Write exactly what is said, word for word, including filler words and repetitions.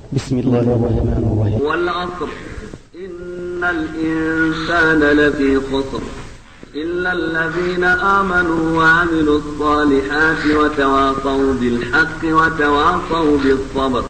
بسم الله الرحمن الرحيم. والعصر إن الإنسان لفي خسر إلا الذين آمنوا وعملوا الصالحات وتواصوا بالحق وتواصوا بالصبر.